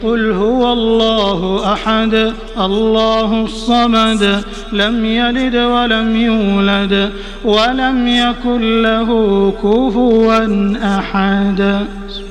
قل هو الله أحد الله الصمد لم يلد ولم يولد ولم يكن له كفوا أحد.